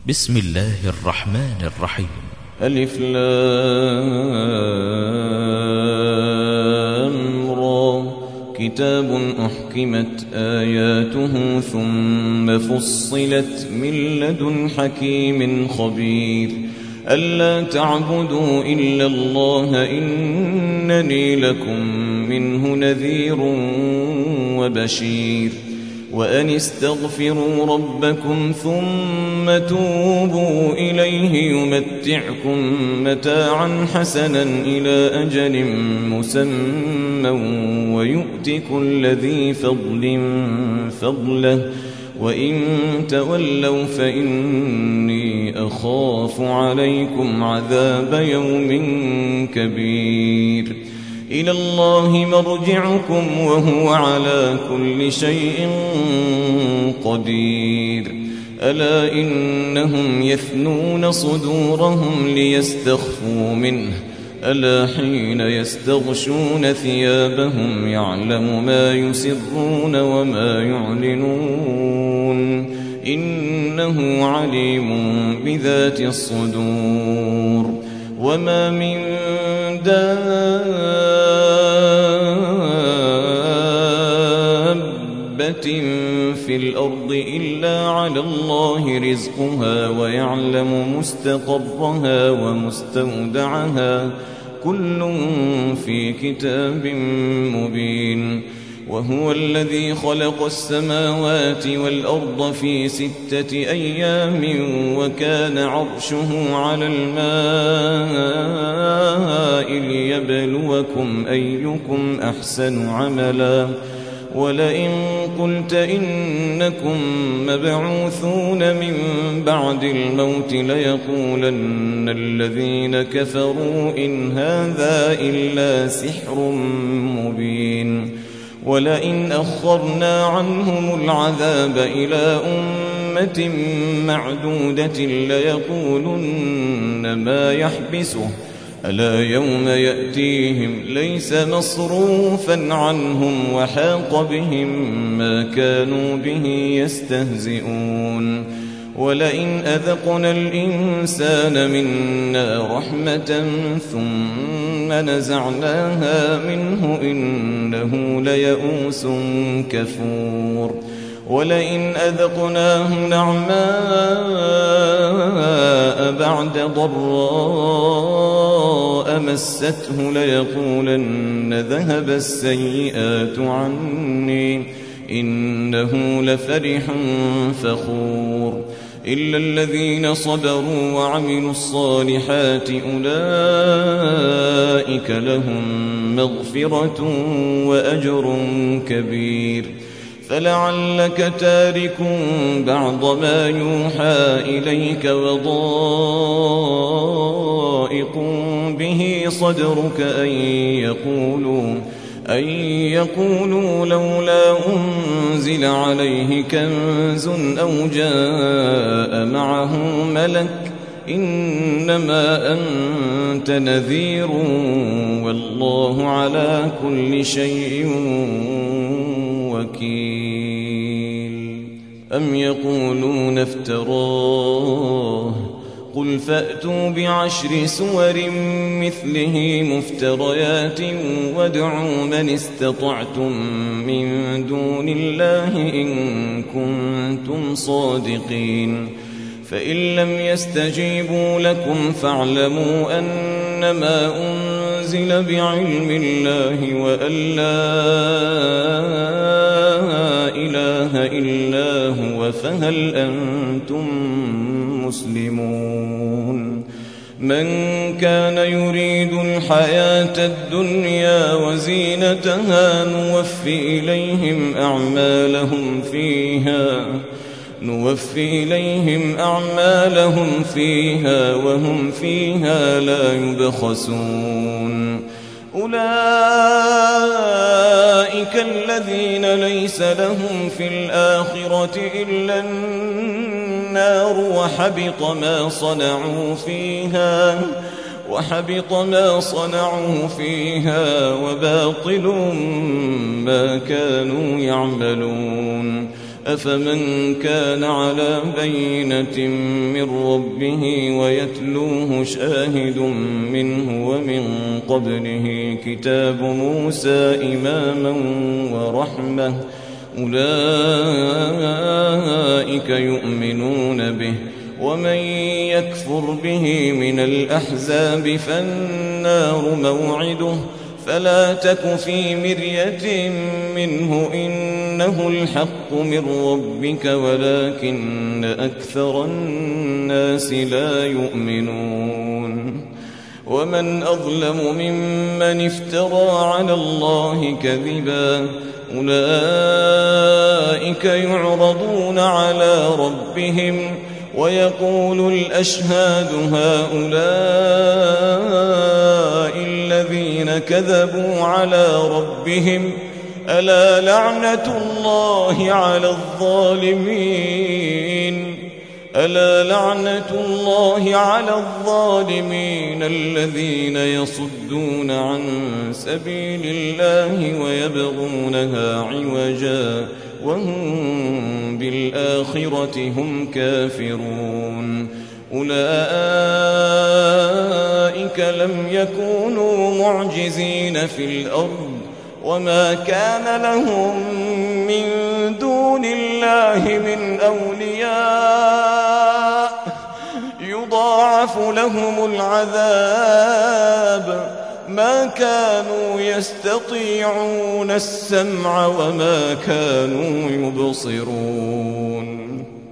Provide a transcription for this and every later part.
بسم الله الرحمن الرحيم. ألف لام را كتاب أحكمت آياته ثم فصلت من لدن حكيم خبير ألا تعبدوا إلا الله إنني لكم منه نذير وبشير وأن استغفروا ربكم ثم توبوا إليه يمتعكم متاعا حسنا إلى أجل مسمى ويؤت كل ذي فضل فضله وإن تولوا فإني أخاف عليكم عذاب يوم كبير إلى الله مرجعكم وهو على كل شيء قدير ألا إنهم يثنون صدورهم ليستخفوا منه ألا حين يستغشون ثيابهم يعلم ما يسرون وما يعلنون إنه عليم بذات الصدور وما من دابة في الأرض إلا على الله رزقها ويعلم مستقرها ومستودعها كل في كتاب مبين وهو الذي خلق السماوات والأرض في 6 أيام وكان عرشه على الماء ليبلوكم أيكم أحسن عملا ولئن قلت إنكم مبعوثون من بعد الموت ليقولن الذين كفروا إن هذا إلا سحر مبين ولئن أخرنا عنهم العذاب إلى أمة معدودة ليقولن ما يحبسه ألا يوم يأتيهم ليس مصروفا عنهم وحاق بهم ما كانوا به يستهزئون ولئن أذقنا الإنسان منا رحمة ثم نزعناها منه إنه ليئوس كفور ولئن أذقناه نعماء بعد ضراء مسته ليقولن ذهب السيئات عني إنه لفرح فخور إلا الذين صبروا وعملوا الصالحات أولئك لهم مغفرة وأجر كبير فلعلك تارك بعض ما يوحى إليك وضائق به صدرك أن يقولوا لولا أنزل عليه كنز أو جاء معه ملك إنما أنت نذير والله على كل شيء وكيل أم يقولون افتراه قل فأتوا ب10 سور مثله مفتريات وادعوا من استطعتم من دون الله إن كنتم صادقين فإن لم يستجيبوا لكم فاعلموا أنما أنزل بعلم الله وأن لا إله إلا هو فهل أنتم مسلمون من كان يريد الحياة الدنيا وزينتها نوفي إليهم أعمالهم فيها وهم فيها لا يبخسون أولئك الذين ليس لهم في الآخرة إلا النار وحبط ما صنعوا فيها وباطل ما كانوا يعملون أفمن كان على بينة من ربه ويتلوه شاهد منه ومن قبله كتاب موسى إماما ورحمة أولئك يؤمنون به ومن يكفر به من الأحزاب فالنار موعده فلا تك في مرية منه إنه الحق من ربك ولكن أكثر الناس لا يؤمنون ومن أظلم ممن افترى على الله كذبا أولئك يعرضون على ربهم ويقول الأشهاد هؤلاء الذين كذبوا على ربهم ألا لعنة الله على الظالمين ألا لعنة الله على الظالمين الذين يصدون عن سبيل الله ويبغونها عوجا وهم بالآخرة هم كافرون أولئك لم يكونوا معجزين في الأرض وما كان لهم من دون الله من أولياء يضاعف لهم العذاب ما كانوا يستطيعون السمع وما كانوا يبصرون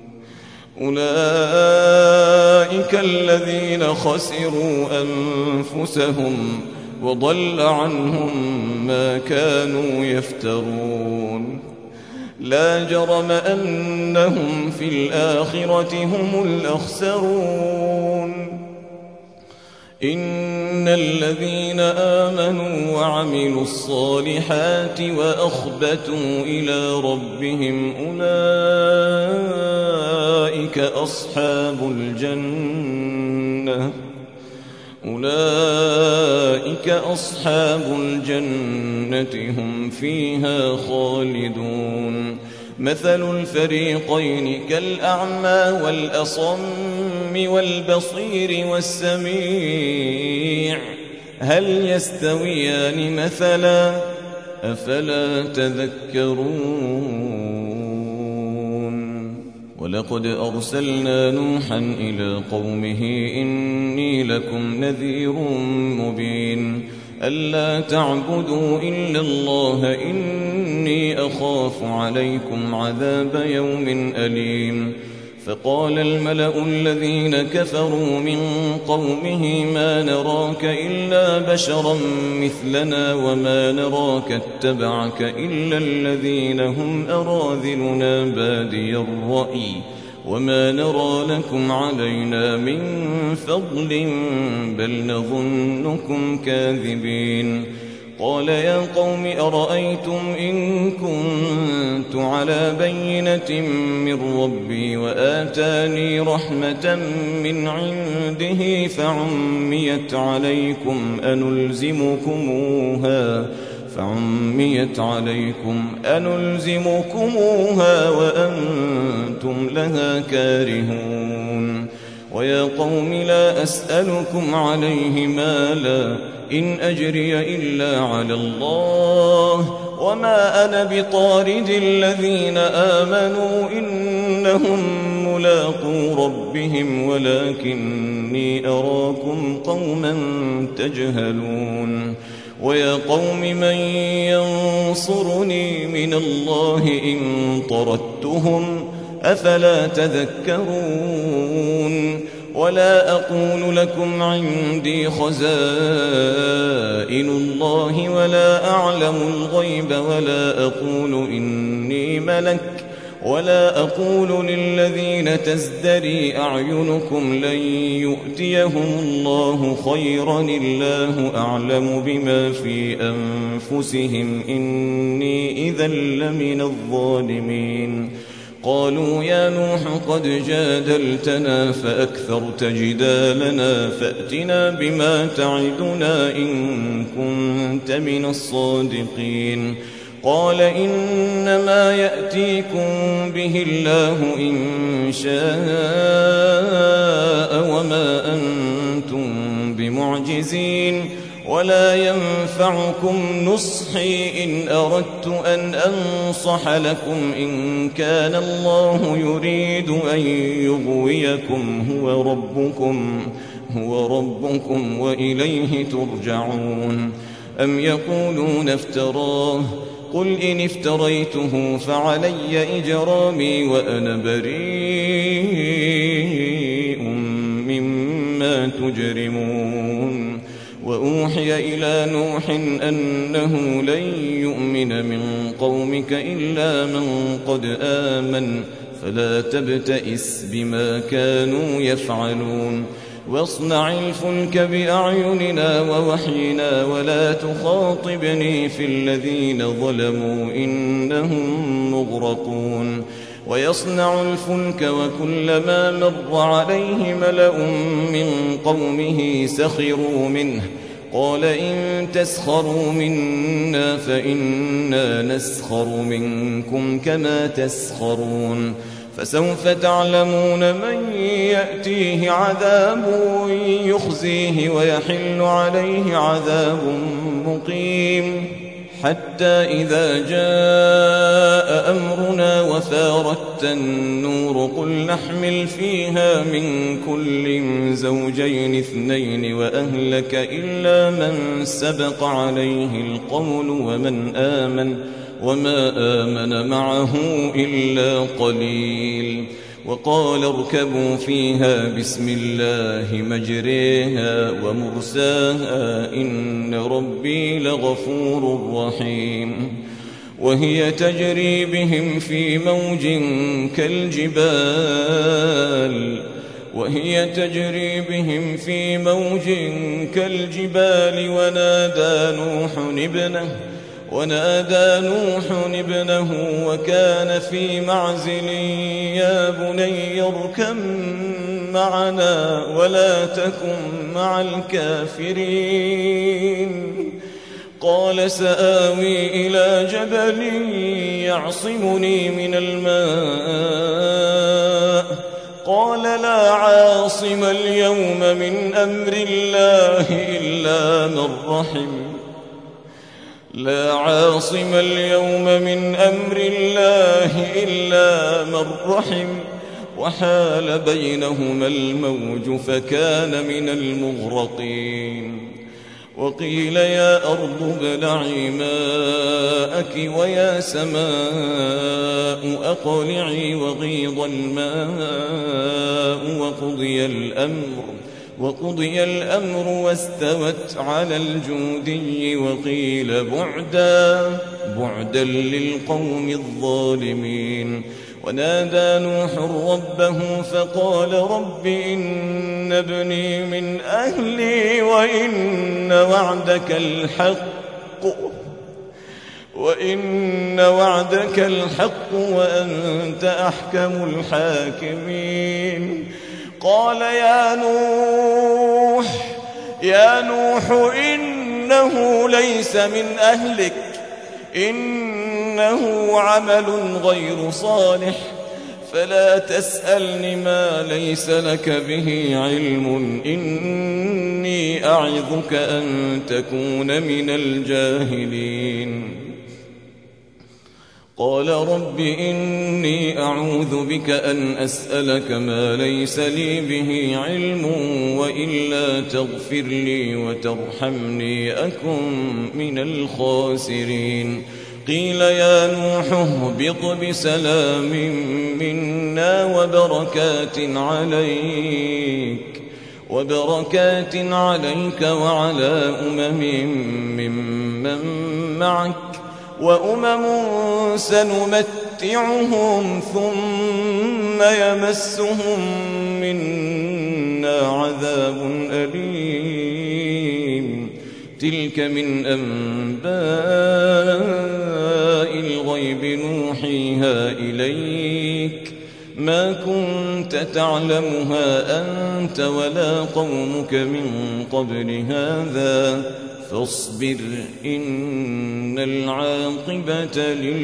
أولئك الذين خسروا أنفسهم وضل عنهم ما كانوا يفترون لا جرم أنهم في الآخرة هم الأخسرون إن الذين آمنوا وعملوا الصالحات وأخبتوا إلى ربهم أولئك أصحاب الجنة هم فيها خالدون مثل الفريقين كالأعمى والأصم والبصير والسميع هل يستويان مثلا أفلا تذكرون ولقد أرسلنا نوحا إلى قومه إني لكم نذير مبين ألا تعبدوا إلا الله إني أخاف عليكم عذاب يوم أليم فقال الملأ الذين كفروا من قومه ما نراك إلا بشرا مثلنا وما نراك اتبعك إلا الذين هم أراذلنا بادي الرأي وما نرى لكم علينا من فضل بل نظنكم كاذبين قال يا قوم أرأيتم إن كنت على بينة من ربي وآتاني رحمة من عنده فعميت عليكم أنلزمكموها وأنتم لها كارهون ويا قوم لا أسألكم عليه مالا إن أجري إلا على الله وما أنا بطارد الذين آمنوا إنهم ملاقو ربهم ولكني أراكم قوما تجهلون ويا قوم من ينصرني من الله إن طردتهم أفلا تذكرون ولا أقول لكم عندي خزائن الله ولا أعلم الغيب ولا أقول إني ملك ولا أقول للذين تزدري أعينكم لن يؤتيهم الله خيرا الله أعلم بما في أنفسهم إني إذا لمن الظالمين قالوا يا نوح قد جادلتنا فأكثرت جدالنا فأتنا بما تعدنا إن كنت من الصادقين قال إنما يأتيكم به الله إن شاء وما أنتم بمعجزين ولا ينفعكم نصحي إن أردت أن أنصح لكم إن كان الله يريد أن يغويكم هو ربكم وإليه ترجعون. أم يقولون افتراه قل إن افتريته فعلي إجرامي وأنا بريء مما تجرمون. وأوحي إلى نوح أنه لن يؤمن من قومك إلا من قد آمن فلا تبتئس بما كانوا يفعلون. واصنع الفلك بأعيننا ووحينا ولا تخاطبني في الذين ظلموا إنهم مغرقون. ويصنع الفلك وكلما مر عليه ملأ من قومه سخروا منه قال إن تسخروا منا فإنا نسخر منكم كما تسخرون. فسوف تعلمون من يأتيه عذاب يخزيه ويحل عليه عذاب مقيم. حتى إذا جاء أمرنا وفارت النور قل نحمل فيها من كل زوجين اثنين وأهلك إلا من سبق عليه القول وما آمن معه إلا قليل. وقال اركبوا فيها بسم الله مجريها ومرساها إن ربي لغفور رحيم. وهي تجري بهم في موج كالجبال ونادى نوح ابنه وكان في معزل يا بني اركب معنا ولا تكن مع الكافرين. قال سآوي إلى جبل يعصمني من الماء قال لا عاصم اليوم من أمر الله إلا من رحم وحال بينهما الموج فكان من المغرقين. وقيل يا أرض ابلعي ماءك ويا سماء أقلعي وغيض الماء وقضي الأمر واستوت على الجودي وقيل بعدا للقوم الظالمين. ونادى نوح ربه فقال رب إن ابني من أهلي وإن وعدك الحق وأنت أحكم الحاكمين. قال يا نوح إنه ليس من أهلك إنه عمل غير صالح فلا تسألني ما ليس لك به علم إني أعظك أن تكون من الجاهلين. قال رب إني أعوذ بك أن أسألك ما ليس لي به علم وإلا تغفر لي وترحمني أكن من الخاسرين. قيل يا نوح اهبط بسلام منا وبركات عليك وعلى ممن معك وأمم سنمتعهم ثم يمسهم منا عذاب أليم. تلك من أنباء الغيب نوحيها إليك ما كنت تعلمها أنت ولا قومك من قبل هذا فاصبر إن العاقبة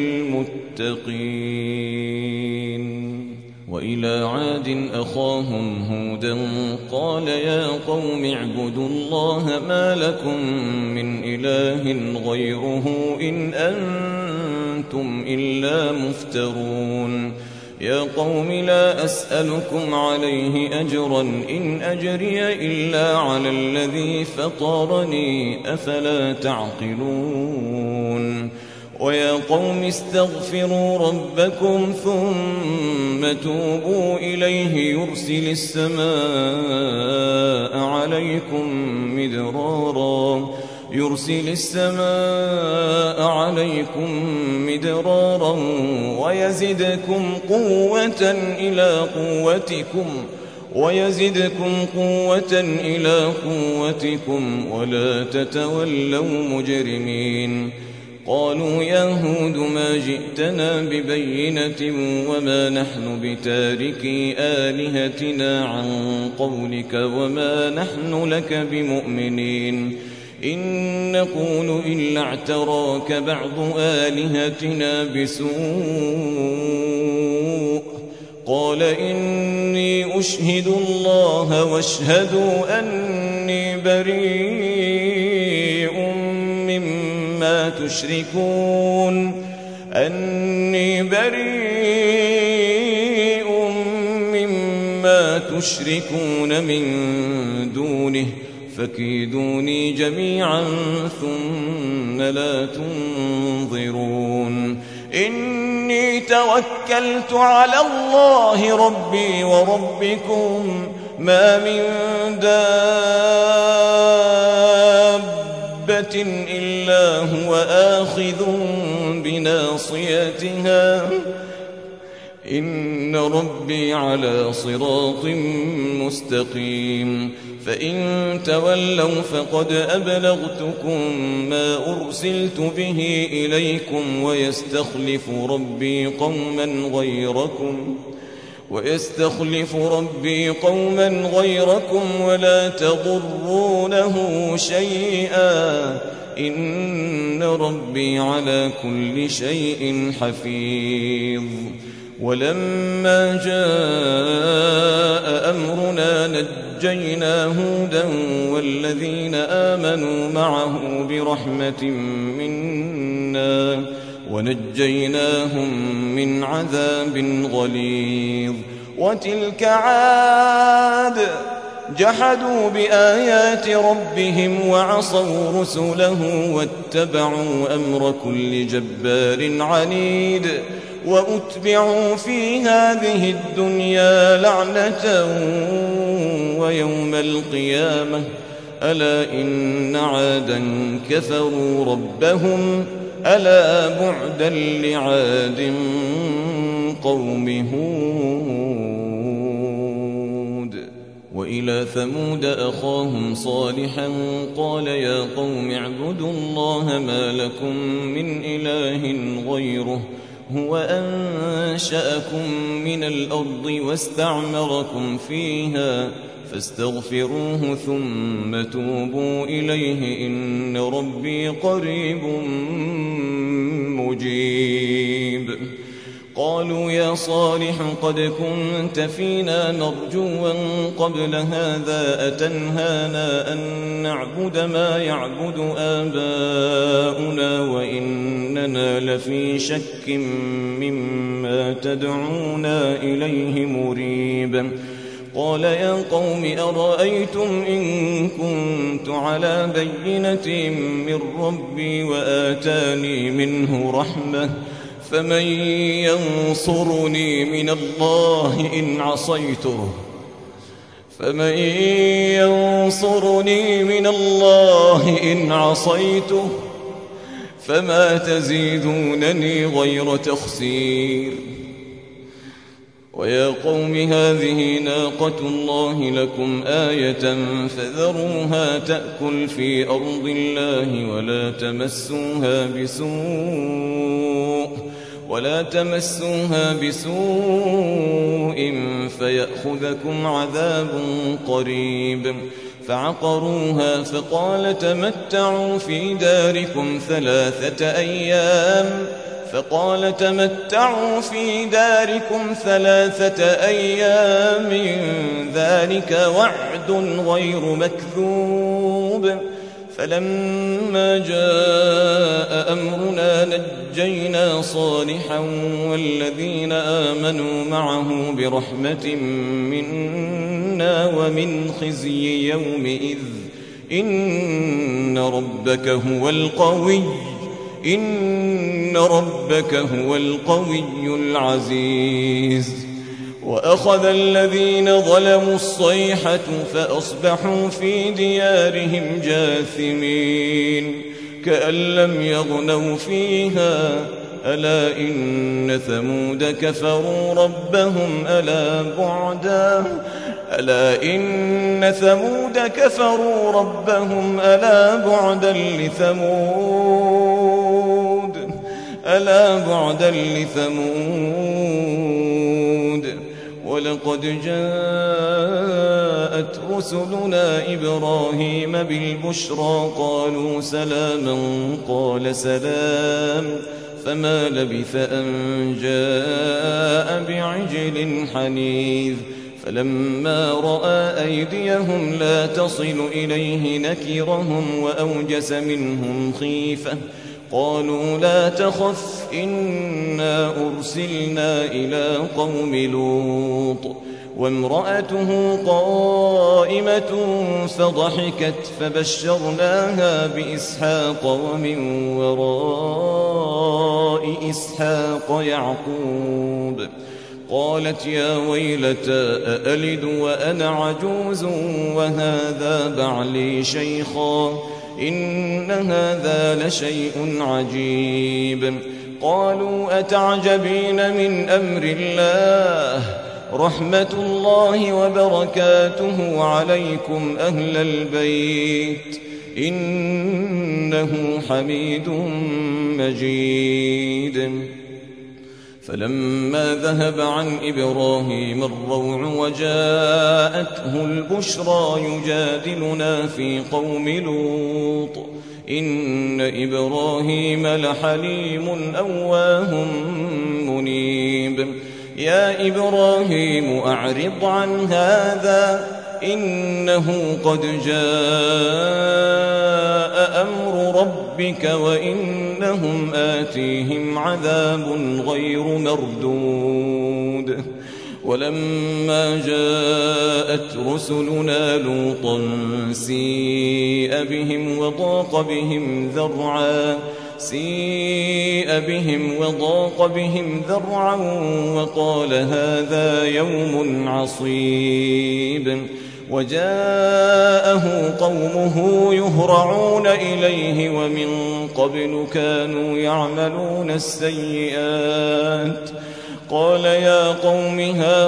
للمتقين. وإلى عاد أخاهم هودا قال يا قوم اعبدوا الله ما لكم من إله غيره إن أنتم إلا مفترون. يا قوم لا أسألكم عليه أجرا إن أجري إلا على الذي فطرني أفلا تعقلون. ويا قوم استغفروا ربكم ثم توبوا إليه يرسل السماء عليكم مدرارا ويزدكم قوة إلى قوتكم ولا تتولوا مجرمين. قالوا يا هود ما جئتنا ببينة وما نحن بتاركي آلهتنا عن قولك وما نحن لك بمؤمنين إن نقول إلا اعتراك بعض آلهتنا بسوء. قال إني أشهد الله واشهدوا أني بريء مما تشركون من دونه فكيدوني جميعا ثم لا تنظرون. إني توكلت على الله ربي وربكم ما من دابة إلا هو آخذ بناصيتها إن ربي على صراط مستقيم. فإن تولوا فقد أبلغتكم ما أرسلت به إليكم ويستخلف ربي قوما غيركم ولا تضرونه شيئا إن ربي على كل شيء حفيظ. ولما جاء أمرنا نجينا هودا والذين آمنوا معه برحمة منا ونجيناهم من عذاب غليظ. وتلك عاد جحدوا بآيات ربهم وعصوا رسله واتبعوا أمر كل جبار عنيد. وأتبعوا في هذه الدنيا لعنة ويوم القيامة ألا إن عادا كفروا ربهم ألا بعدا لعاد قوم هود. وإلى ثمود أخاهم صالحا قال يا قوم اعبدوا الله ما لكم من إله غيره هو أنشأكم من الأرض واستعمركم فيها فاستغفروه ثم توبوا إليه إن ربي قريب مجيب. قالوا يا صالح قد كنت فينا مرجوا قبل هذا أتنهانا أن نعبد ما يعبد آباؤنا وإننا لفي شك مما تدعونا إليه مريب. قال يا قوم أرأيتم إن كنت على بينة من ربي وآتاني منه رحمة فمن ينصرني من الله إن عصيته فما تزيدونني غير تخسير. ويا قوم هذه ناقة الله لكم آية فذروها تأكل في أرض الله ولا تمسوها بسوء فيأخذكم عذاب قريب. فعقروها فقال تمتعوا في داركم 3 أيام ذلك وعد غير مكذوب. فلما جاء أمرنا نجينا صالحا والذين آمنوا معه برحمة منا ومن خزي يومئذ إن ربك هو القوي العزيز. وأخذ الذين ظلموا الصيحة فأصبحوا في ديارهم جاثمين كأن لم يغنوا فيها ألا إن ثمود كفروا ربهم ألا بعدا لثمود. ولقد جاءت رسلنا إبراهيم بالبشرى قالوا سلاما قال سلام فما لبث أن جاء بعجل حنيذ. فلما رأى أيديهم لا تصل إليه نكرهم وأوجس منهم خيفة قالوا لا تخف إنا أرسلنا إلى قوم لوط وامرأته قائمة فضحكت فبشرناها بإسحاق ومن وراء إسحاق يعقوب. قالت يا ويلتى أألد وأنا عجوز وهذا بعلي شيخا إن هذا لشيء عجيب. قالوا أتعجبين من أمر الله رحمة الله وبركاته عليكم أهل البيت إنه حميد مجيد. فلما ذهب عن إبراهيم الروع وجاءته البشرى يجادلنا في قوم لوط إن إبراهيم لحليم أواه منيب. يا إبراهيم أعرض عن هذا إنه قد جاء أمر ربك وإنهم آتيهم عذاب غير مردود. ولما جاءت رسلنا لوطا سيء بهم وضاق بهم ذرعا وقال هذا يوم عصيب. وجاءه قومه يهرعون إليه ومن قبل كانوا يعملون السيئات. قال يا قوم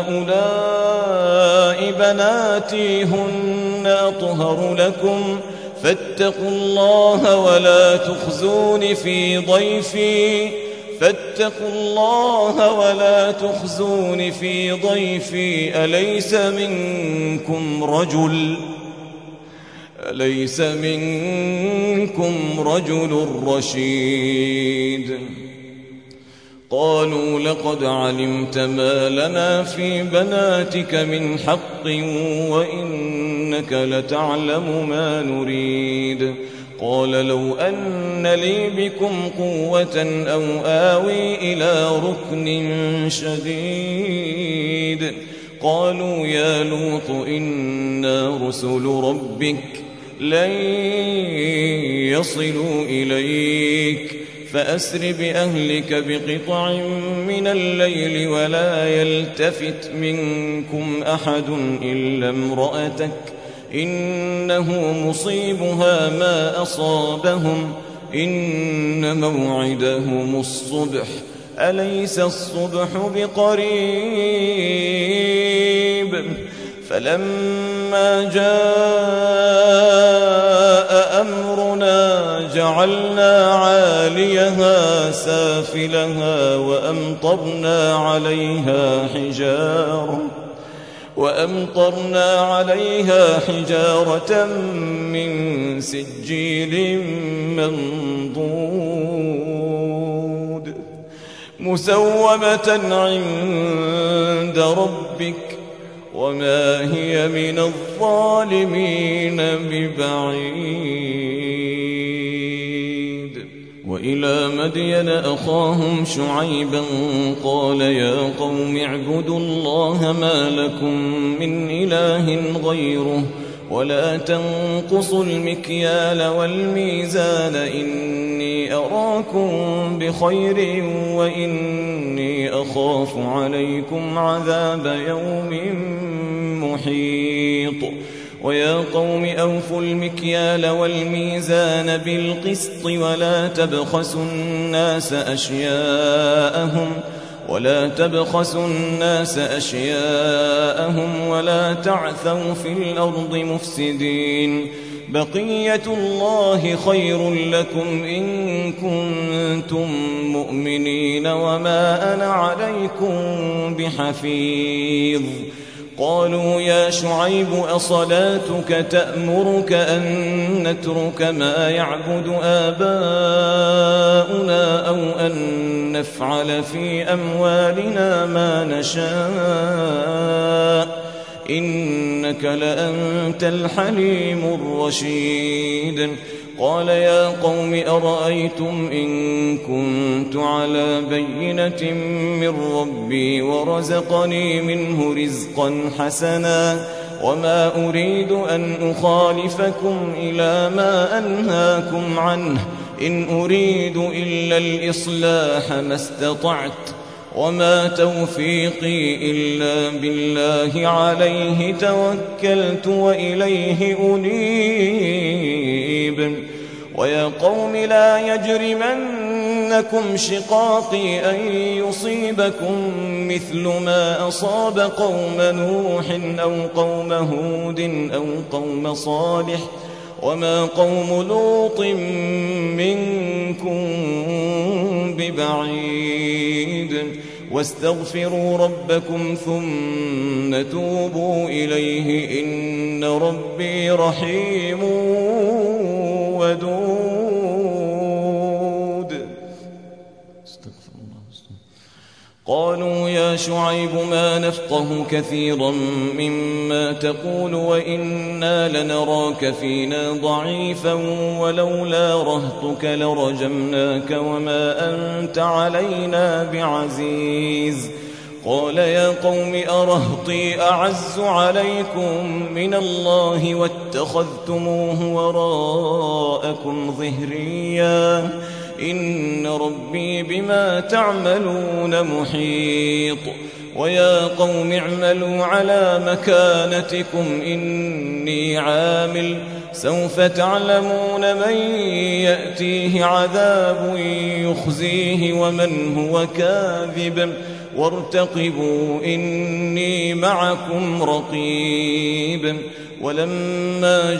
هؤلاء بناتي هن أطهر لكم فاتقوا الله ولا تخزون في ضيفي أليس منكم رجل رشيد. قالوا لقد علمت ما لنا في بناتك من حق وإنك لتعلم ما نريد. قال لو أن لي بكم قوة أو آوي إلى ركن شديد. قالوا يا لوط إنا رسل ربك لن يصلوا إليك فأسر بأهلك بقطع من الليل ولا يلتفت منكم أحد إلا امرأتك إنه مصيبها ما أصابهم إن موعدهم الصبح أليس الصبح بقريب. فلما جاء أمرنا جعلنا عاليها سافلها وأمطرنا عليها حجارة من سجيل منضود مسومة عند ربك وما هي من الظالمين ببعيد. وإلى مدين أخاهم شعيبا قال يا قوم اعبدوا الله ما لكم من إله غيره ولا تنقصوا المكيال والميزان إني أراكم بخير وإني أخاف عليكم عذاب يوم محيط. ويا قوم أوفوا المكيال والميزان بالقسط ولا تبخسوا الناس أشياءهم ولا تعثوا في الأرض مفسدين. بقية الله خير لكم إن كنتم مؤمنين وما أنا عليكم بحفيظ. قالوا يا شعيب أصلاتك تأمرك أن نترك ما يعبد آباؤنا أو أن نفعل في أموالنا ما نشاء إنك لأنت الحليم الرشيد. قال يا قوم أرأيتم إن كنت على بينة من ربي ورزقني منه رزقا حسنا وما أريد أن أخالفكم إلى ما أنهاكم عنه إن أريد إلا الإصلاح ما استطعت وما توفيقي إلا بالله عليه توكلت وإليه أنيب. ويا قوم لا يجرمنكم شقاقي أن يصيبكم مثل ما أصاب قوم نوح أو قوم هود أو قوم صالح وما قوم لوط منكم ببعيد. واستغفروا ربكم ثم توبوا إليه إن ربي رحيم ودود. استغفر الله. قالوا يا شعيب ما نفقه كثيرا مما تقول وإنا لنراك فينا ضعيفا ولولا رهطك لرجمناك وما أنت علينا بعزيز. قال يا قوم أرهطي أعز عليكم من الله واتخذتموه وراءكم ظهريا إن ربي بما تعملون محيط. ويا قوم اعملوا على مكانتكم إني عامل سوف تعلمون من يأتيه عذاب يخزيه ومن هو كاذب وارتقبوا إني معكم رقيب. ولما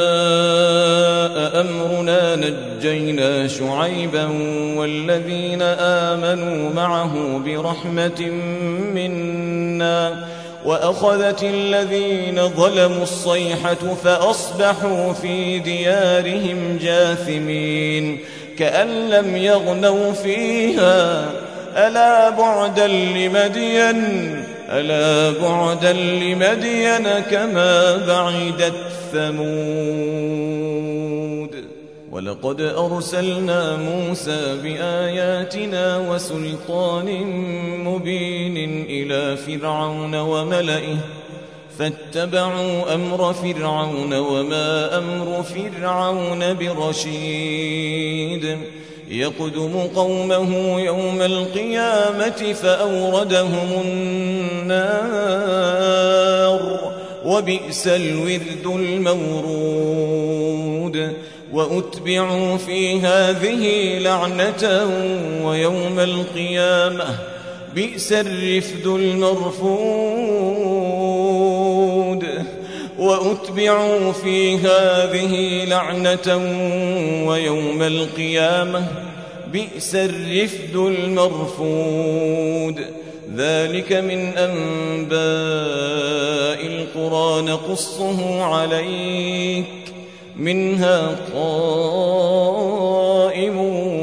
جاء أمرنا نجينا شعيبا والذين آمنوا معه برحمة منا وأخذت الذين ظلموا الصيحة فأصبحوا في ديارهم جاثمين كأن لم يغنوا فيها ألا بعدا لمدين كما بعدت ثمود. ولقد أرسلنا موسى بآياتنا وسلطان مبين إلى فرعون وملئه فاتبعوا أمر فرعون وما أمر فرعون برشيد. يقدم قومه يوم القيامة فأوردهم النار وبئس الورد المورود. وأتبعوا في هذه لعنة ويوم القيامة بئس الرفد المرفود. وأتبعوا في هذه لعنة ويوم القيامة بئس الرفد المرفود. ذلك من أنباء القرى نقصه عليك منها قائم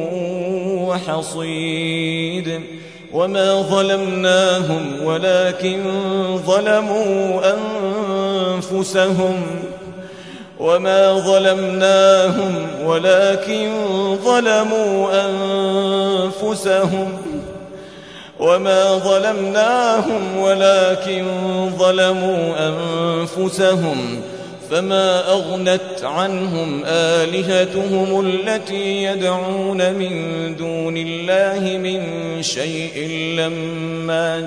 وحصيد وما ظلمناهم ولكن ظلموا أنفسهم فما أغنت عنهم آلهتهم التي يدعون من دون الله من شيء لما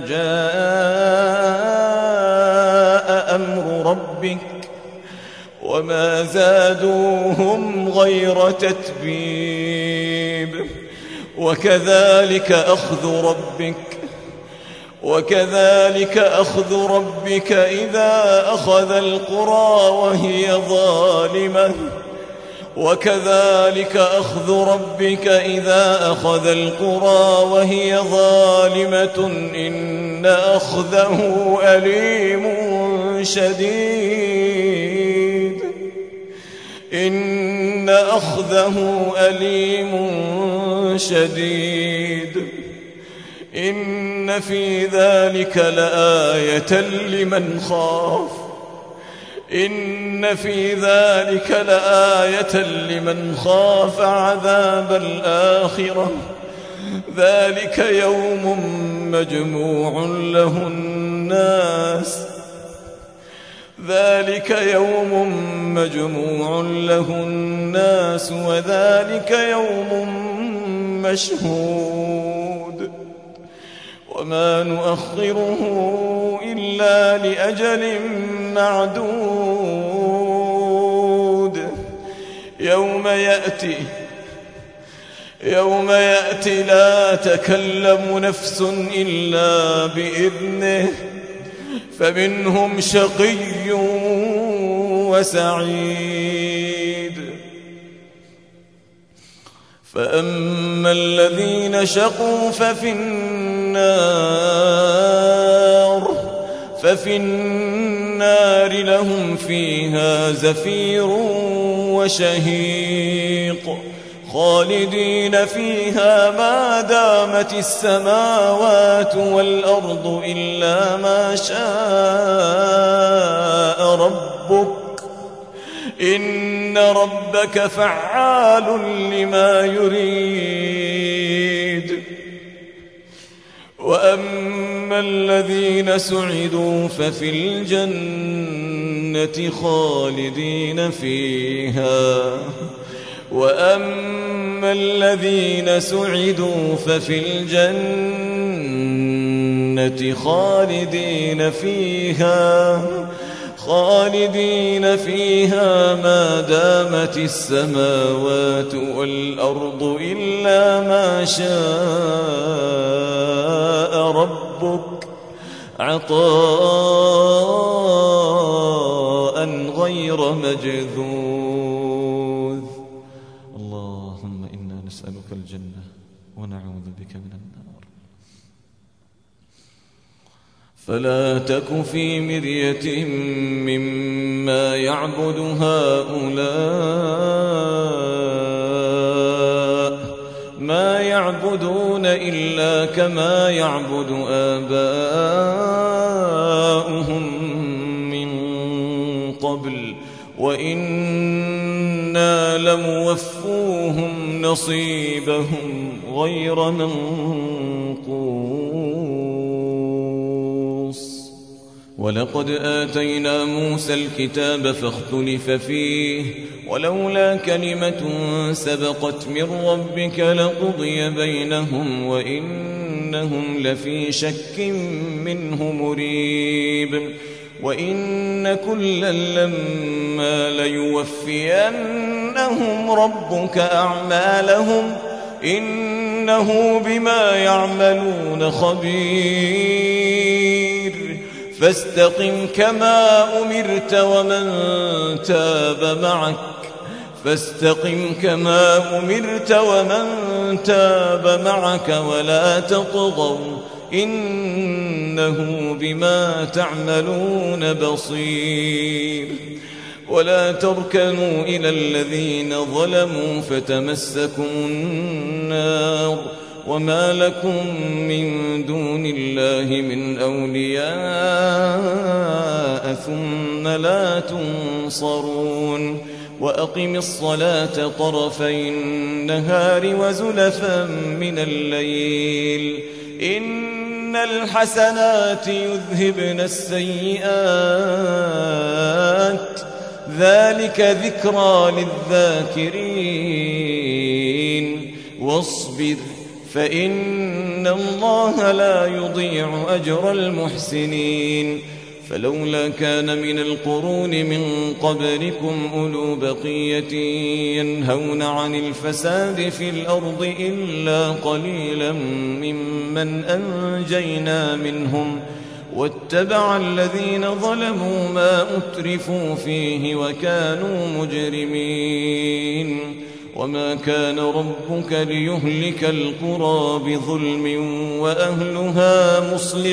جاء أمر ربك وما زادوهم غير تتبيب وكذلك أخذ ربك إذا أخذ القرى وهي ظالمة إن أخذه أليم شديد إن في ذلك لآية لمن خاف عذاب الآخرة ذلك يوم مجموع له الناس وذلك يوم مشهود وما نؤخره إلا لأجل معدود يوم يأتي لا تكلم نفس إلا بإذنه فمنهم شقي وسعيد فأما الذين شقوا ففي النار لهم فيها زفير وشهيق خالدين فيها ما دامت السماوات والأرض إلا ما شاء ربك إن ربك فعال لما يريد وأما الذين سعدوا ففي الجنة خالدين فيها خالدين فيها ما دامت السماوات والأرض إلا ما شاء ربك عطاء غير مجذوذ اللهم إنا نسألك الجنة ونعوذ بك من النار فلا تك في مرية مما يعبد هؤلاء ما يعبدون إلا كما يعبد آباؤهم من قبل وإنا لموفوهم نصيبهم غير منقوص ولقد آتينا موسى الكتاب فاختلف فيه ولولا كلمة سبقت من ربك لقضي بينهم وإنهم لفي شك منه مريب وإن كلا لما ليوفينهم ربك أعمالهم إنه بما يعملون خبير فاستقم كما أمرت ومن تاب معك ولا تطغوا إنه بما تعملون بصير. ولا تركنوا إلى الذين ظلموا فتمسكم النار وما لكم من دون الله من أولياء ثم لا تنصرون. وأقم الصلاة طرفي النهار وزلفا من الليل إن الحسنات يذهبن السيئات ذلك ذكرى للذاكرين. واصبر فإن الله لا يضيع أجر المحسنين. فلولا كان من القرون من قبلكم أولو بقية ينهون عن الفساد في الأرض إلا قليلا ممن أنجينا منهم واتبع الذين ظلموا ما أترفوا فيه وكانوا مجرمين. وما كان ربك ليهلك القرى بظلم وأهلها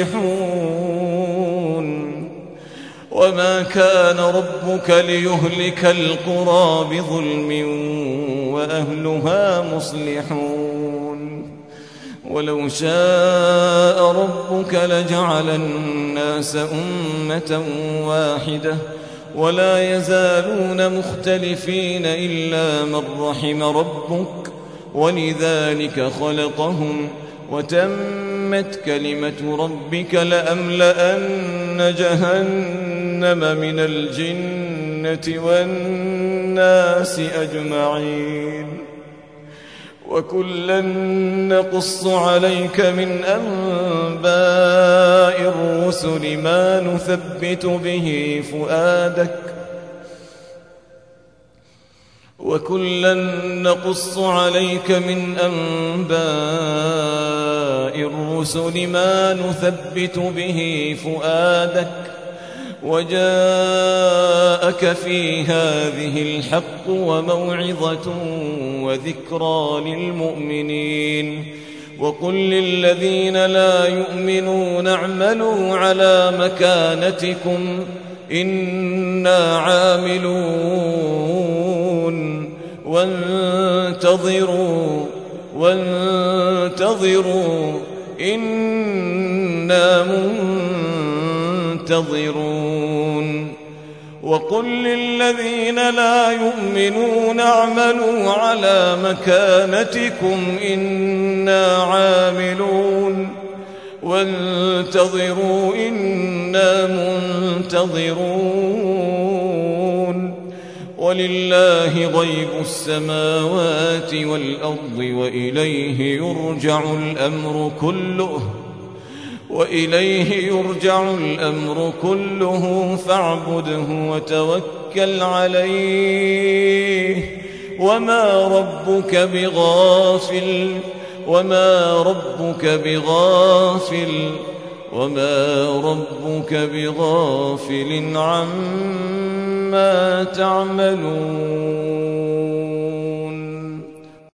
مصلحون. وما كان ربك ليهلك القرى بظلم وأهلها مصلحون. ولو شاء ربك لجعل الناس أمة واحدة ولا يزالون مختلفين إلا من رحم ربك ولذلك خلقهم وتمت كلمة ربك لأملأن جهنم من الجنة والناس أجمعين. وكلا نقص عليك من أنباء الرسل ما نثبت به فؤادك وكلا نقص عليك من أنباء الرسل ما نثبت به فؤادك وجاءك في هذه الحق وموعظة وذكرى للمؤمنين. وقل للذين لا يؤمنون اعملوا على مكانتكم إنا عاملون وانتظروا إنا منتظرون. وقل للذين لا يؤمنون اعملوا على مكانتكم إنا عاملون وانتظروا إنا منتظرون. ولله غيب السماوات والأرض وإليه يرجع الأمر كله فاعبده وتوكل عليه وما ربك بغافل عما تعملون.